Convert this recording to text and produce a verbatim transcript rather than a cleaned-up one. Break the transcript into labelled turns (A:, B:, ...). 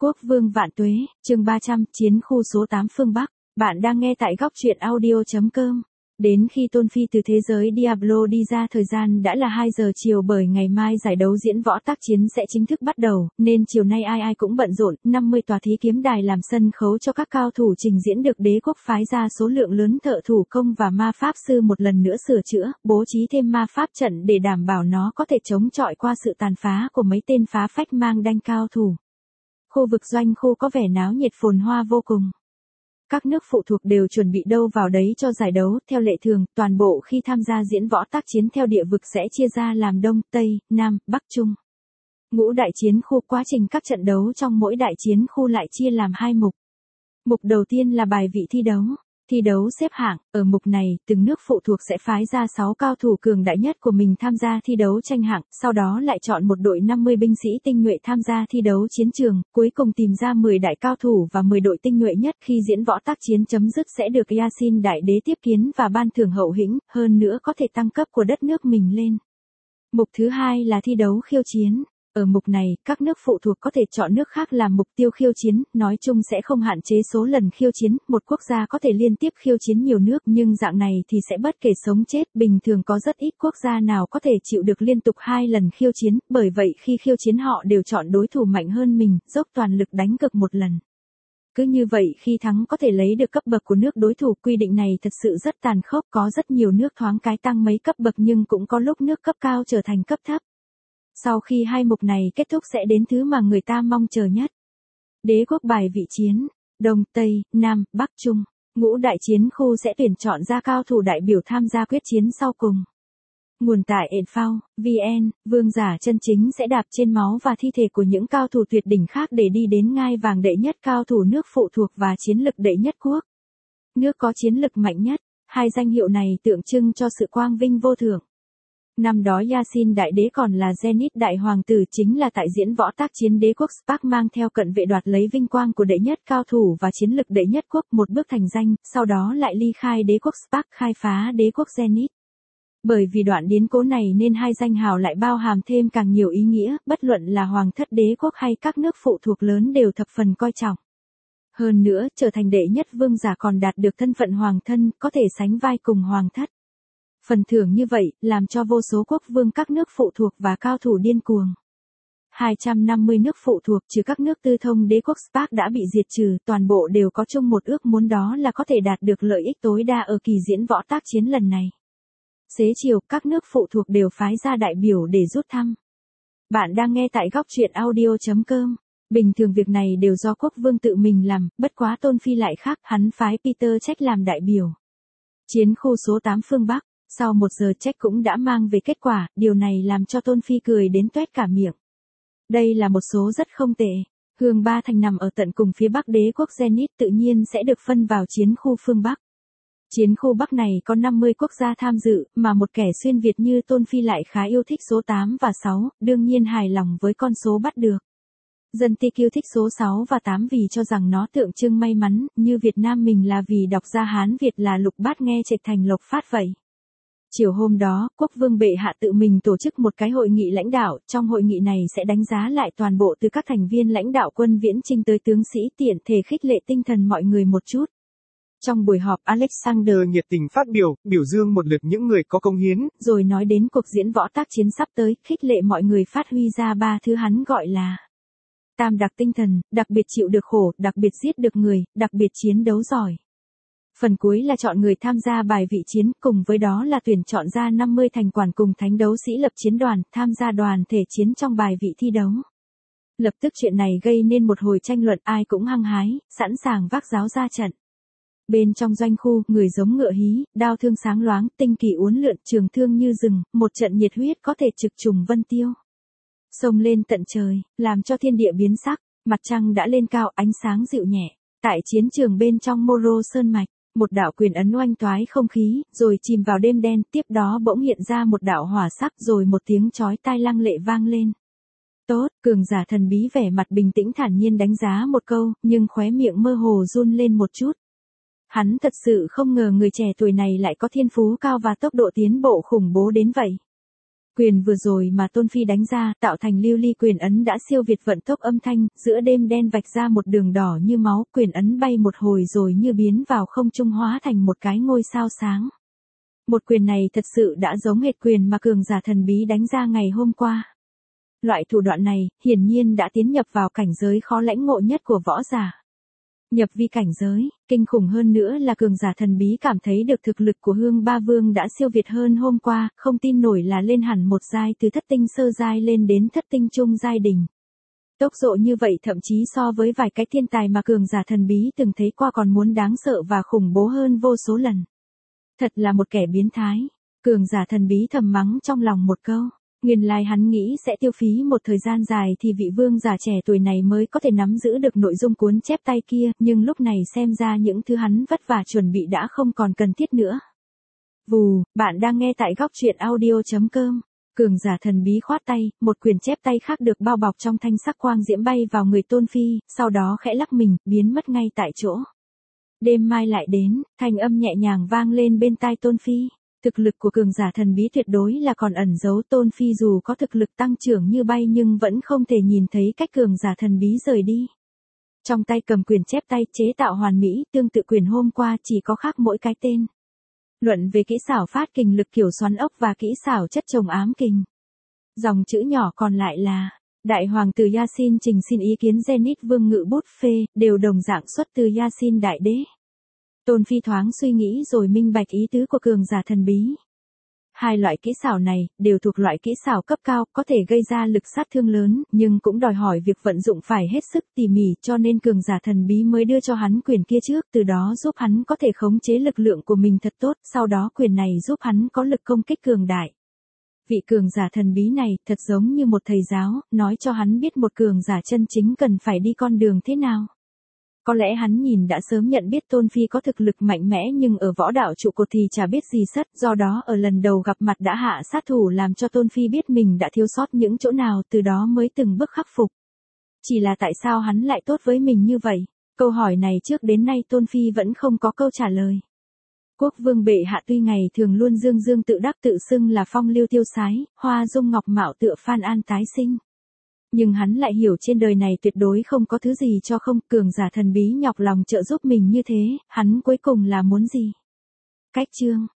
A: Quốc vương vạn tuế, chương ba trăm, chiến khu số tám phương Bắc. Bạn đang nghe tại góc truyện audio chấm com. Đến khi Tôn Phi từ thế giới Diablo đi ra, thời gian đã là hai giờ chiều, bởi ngày mai giải đấu diễn võ tác chiến sẽ chính thức bắt đầu, nên chiều nay ai ai cũng bận rộn. năm mươi tòa thí kiếm đài làm sân khấu cho các cao thủ trình diễn, được đế quốc phái ra số lượng lớn thợ thủ công và ma pháp sư một lần nữa sửa chữa, bố trí thêm ma pháp trận để đảm bảo nó có thể chống chọi qua sự tàn phá của mấy tên phá phách mang đanh cao thủ. Khu vực doanh khu có vẻ náo nhiệt phồn hoa vô cùng. Các nước phụ thuộc đều chuẩn bị đâu vào đấy cho giải đấu. Theo lệ thường, toàn bộ khi tham gia diễn võ tác chiến theo địa vực sẽ chia ra làm Đông, Tây, Nam, Bắc, Trung. Ngũ đại chiến khu. Quá trình các trận đấu trong mỗi đại chiến khu lại chia làm hai mục. Mục đầu tiên là bài vị thi đấu. Thi đấu xếp hạng. Ở mục này, từng nước phụ thuộc sẽ phái ra sáu cao thủ cường đại nhất của mình tham gia thi đấu tranh hạng, sau đó lại chọn một đội năm mươi binh sĩ tinh nhuệ tham gia thi đấu chiến trường, cuối cùng tìm ra mười đại cao thủ và mười đội tinh nhuệ nhất. Khi diễn võ tác chiến chấm dứt sẽ được Yasin đại đế tiếp kiến và ban thưởng hậu hĩnh, hơn nữa có thể tăng cấp của đất nước mình lên. Mục thứ hai là thi đấu khiêu chiến. Ở mục này, các nước phụ thuộc có thể chọn nước khác làm mục tiêu khiêu chiến, nói chung sẽ không hạn chế số lần khiêu chiến, một quốc gia có thể liên tiếp khiêu chiến nhiều nước, nhưng dạng này thì sẽ bất kể sống chết, bình thường có rất ít quốc gia nào có thể chịu được liên tục hai lần khiêu chiến, bởi vậy khi khiêu chiến họ đều chọn đối thủ mạnh hơn mình, dốc toàn lực đánh cực một lần. Cứ như vậy khi thắng có thể lấy được cấp bậc của nước đối thủ. Quy định này thật sự rất tàn khốc, có rất nhiều nước thoáng cái tăng mấy cấp bậc, nhưng cũng có lúc nước cấp cao trở thành cấp thấp. Sau khi hai mục này kết thúc sẽ đến thứ mà người ta mong chờ nhất. Đế quốc bài vị chiến, Đông, Tây, Nam, Bắc, Trung. Ngũ đại chiến khu sẽ tuyển chọn ra cao thủ đại biểu tham gia quyết chiến sau cùng. Nguồn tại Enfao, vn, vương giả chân chính sẽ đạp trên máu và thi thể của những cao thủ tuyệt đỉnh khác để đi đến ngai vàng đệ nhất cao thủ nước phụ thuộc và chiến lực đệ nhất quốc. Nước có chiến lực mạnh nhất, hai danh hiệu này tượng trưng cho sự quang vinh vô thượng. Năm đó Yasin đại đế còn là Zenith đại hoàng tử, chính là tại diễn võ tác chiến đế quốc Spark mang theo cận vệ đoạt lấy vinh quang của đệ nhất cao thủ và chiến lực đệ nhất quốc, một bước thành danh, sau đó lại ly khai đế quốc Spark khai phá đế quốc Zenith. Bởi vì đoạn biến cố này nên hai danh hào lại bao hàm thêm càng nhiều ý nghĩa, bất luận là hoàng thất đế quốc hay các nước phụ thuộc lớn đều thập phần coi trọng. Hơn nữa, trở thành đệ nhất vương giả còn đạt được thân phận hoàng thân, có thể sánh vai cùng hoàng thất. Phần thưởng như vậy, làm cho vô số quốc vương các nước phụ thuộc và cao thủ điên cuồng. hai trăm năm mươi nước phụ thuộc trừ các nước tư thông đế quốc Spark đã bị diệt trừ, toàn bộ đều có chung một ước muốn, đó là có thể đạt được lợi ích tối đa ở kỳ diễn võ tác chiến lần này. Xế chiều, các nước phụ thuộc đều phái ra đại biểu để rút thăm. Bạn đang nghe tại góc truyện audio chấm com. Bình thường việc này đều do quốc vương tự mình làm, bất quá Tôn Phi lại khác, hắn phái Peter Check làm đại biểu. Chiến khu số tám phương Bắc. Sau một giờ Check cũng đã mang về kết quả, điều này làm cho Tôn Phi cười đến toét cả miệng. Đây là một số rất không tệ. Hương Ba Thành nằm ở tận cùng phía Bắc đế quốc Zenith, tự nhiên sẽ được phân vào chiến khu phương Bắc. Chiến khu Bắc này có năm mươi quốc gia tham dự, mà một kẻ xuyên Việt như Tôn Phi lại khá yêu thích số tám và sáu, đương nhiên hài lòng với con số bắt được. Dân Ti yêu thích số sáu và tám vì cho rằng nó tượng trưng may mắn, như Việt Nam mình là vì đọc ra Hán Việt là lục bát nghe trạch thành lộc phát vậy. Chiều hôm đó, quốc vương bệ hạ tự mình tổ chức một cái hội nghị lãnh đạo, trong hội nghị này sẽ đánh giá lại toàn bộ từ các thành viên lãnh đạo quân viễn chinh tới tướng sĩ, tiện thể khích lệ tinh thần mọi người một chút. Trong buổi họp, Alexander
B: nhiệt tình phát biểu, biểu dương một lượt những người có công hiến,
A: rồi nói đến cuộc diễn võ tác chiến sắp tới, khích lệ mọi người phát huy ra ba thứ hắn gọi là tam đặc tinh thần, đặc biệt chịu được khổ, đặc biệt giết được người, đặc biệt chiến đấu giỏi. Phần cuối là chọn người tham gia bài vị chiến, cùng với đó là tuyển chọn ra năm mươi thành quản cùng thánh đấu sĩ lập chiến đoàn, tham gia đoàn thể chiến trong bài vị thi đấu. Lập tức chuyện này gây nên một hồi tranh luận, ai cũng hăng hái, sẵn sàng vác giáo ra trận. Bên trong doanh khu, người giống ngựa hí, đao thương sáng loáng, tinh kỳ uốn lượn, trường thương như rừng, một trận nhiệt huyết có thể trực trùng vân tiêu. Xông lên tận trời, làm cho thiên địa biến sắc, mặt trăng đã lên cao, ánh sáng dịu nhẹ. Tại chiến trường bên trong Moro Sơn Mạch, một đạo quyền ấn oanh toái không khí, rồi chìm vào đêm đen, tiếp đó bỗng hiện ra một đạo hỏa sắc, rồi một tiếng chói tai lăng lệ vang lên. Tốt, cường giả thần bí vẻ mặt bình tĩnh thản nhiên đánh giá một câu, nhưng khóe miệng mơ hồ run lên một chút. Hắn thật sự không ngờ người trẻ tuổi này lại có thiên phú cao và tốc độ tiến bộ khủng bố đến vậy. Quyền vừa rồi mà Tôn Phi đánh ra, tạo thành lưu ly quyền ấn đã siêu việt vận tốc âm thanh, giữa đêm đen vạch ra một đường đỏ như máu, quyền ấn bay một hồi rồi như biến vào không trung hóa thành một cái ngôi sao sáng. Một quyền này thật sự đã giống hệt quyền mà cường giả thần bí đánh ra ngày hôm qua. Loại thủ đoạn này, hiển nhiên đã tiến nhập vào cảnh giới khó lãnh ngộ nhất của võ giả. Nhập vi cảnh giới, kinh khủng hơn nữa là cường giả thần bí cảm thấy được thực lực của Hương Ba Vương đã siêu việt hơn hôm qua, không tin nổi là lên hẳn một giai từ thất tinh sơ giai lên đến thất tinh trung giai đỉnh. Tốc độ như vậy thậm chí so với vài cái thiên tài mà cường giả thần bí từng thấy qua còn muốn đáng sợ và khủng bố hơn vô số lần. Thật là một kẻ biến thái. Cường giả thần bí thầm mắng trong lòng một câu. Nguyên lai hắn nghĩ sẽ tiêu phí một thời gian dài thì vị vương giả trẻ tuổi này mới có thể nắm giữ được nội dung cuốn chép tay kia, nhưng lúc này xem ra những thứ hắn vất vả chuẩn bị đã không còn cần thiết nữa. Vù, bạn đang nghe tại góc truyện audio chấm com. Cường giả thần bí khoát tay, một quyền chép tay khác được bao bọc trong thanh sắc quang diễm bay vào người Tôn Phi, sau đó khẽ lắc mình, biến mất ngay tại chỗ. Đêm mai lại đến, thanh âm nhẹ nhàng vang lên bên tai Tôn Phi. Thực lực của cường giả thần bí tuyệt đối là còn ẩn giấu. Tôn Phi dù có thực lực tăng trưởng như bay nhưng vẫn không thể nhìn thấy cách cường giả thần bí rời đi. Trong tay cầm quyền chép tay chế tạo hoàn mỹ, tương tự quyền hôm qua chỉ có khác mỗi cái tên. Luận về kỹ xảo phát kình lực kiểu xoắn ốc và kỹ xảo chất chồng ám kình. Dòng chữ nhỏ còn lại là, Đại Hoàng tử Yasin trình xin ý kiến Zenith Vương Ngự Bút Phê, đều đồng dạng xuất từ Yasin Đại Đế. Tôn Phi thoáng suy nghĩ rồi minh bạch ý tứ của cường giả thần bí. Hai loại kỹ xảo này, đều thuộc loại kỹ xảo cấp cao, có thể gây ra lực sát thương lớn, nhưng cũng đòi hỏi việc vận dụng phải hết sức tỉ mỉ, cho nên cường giả thần bí mới đưa cho hắn quyền kia trước, từ đó giúp hắn có thể khống chế lực lượng của mình thật tốt, sau đó quyền này giúp hắn có lực công kích cường đại. Vị cường giả thần bí này, thật giống như một thầy giáo, nói cho hắn biết một cường giả chân chính cần phải đi con đường thế nào. Có lẽ hắn nhìn đã sớm nhận biết Tôn Phi có thực lực mạnh mẽ nhưng ở võ đạo trụ cột thì chả biết gì sất, do đó ở lần đầu gặp mặt đã hạ sát thủ làm cho Tôn Phi biết mình đã thiếu sót những chỗ nào, từ đó mới từng bước khắc phục. Chỉ là tại sao hắn lại tốt với mình như vậy? Câu hỏi này trước đến nay Tôn Phi vẫn không có câu trả lời. Quốc vương bệ hạ tuy ngày thường luôn dương dương tự đắc tự xưng là phong lưu tiêu sái, hoa dung ngọc mạo tựa Phan An tái sinh. Nhưng hắn lại hiểu trên đời này tuyệt đối không có thứ gì cho không, cường giả thần bí nhọc lòng trợ giúp mình như thế, hắn cuối cùng là muốn gì? Cách chương,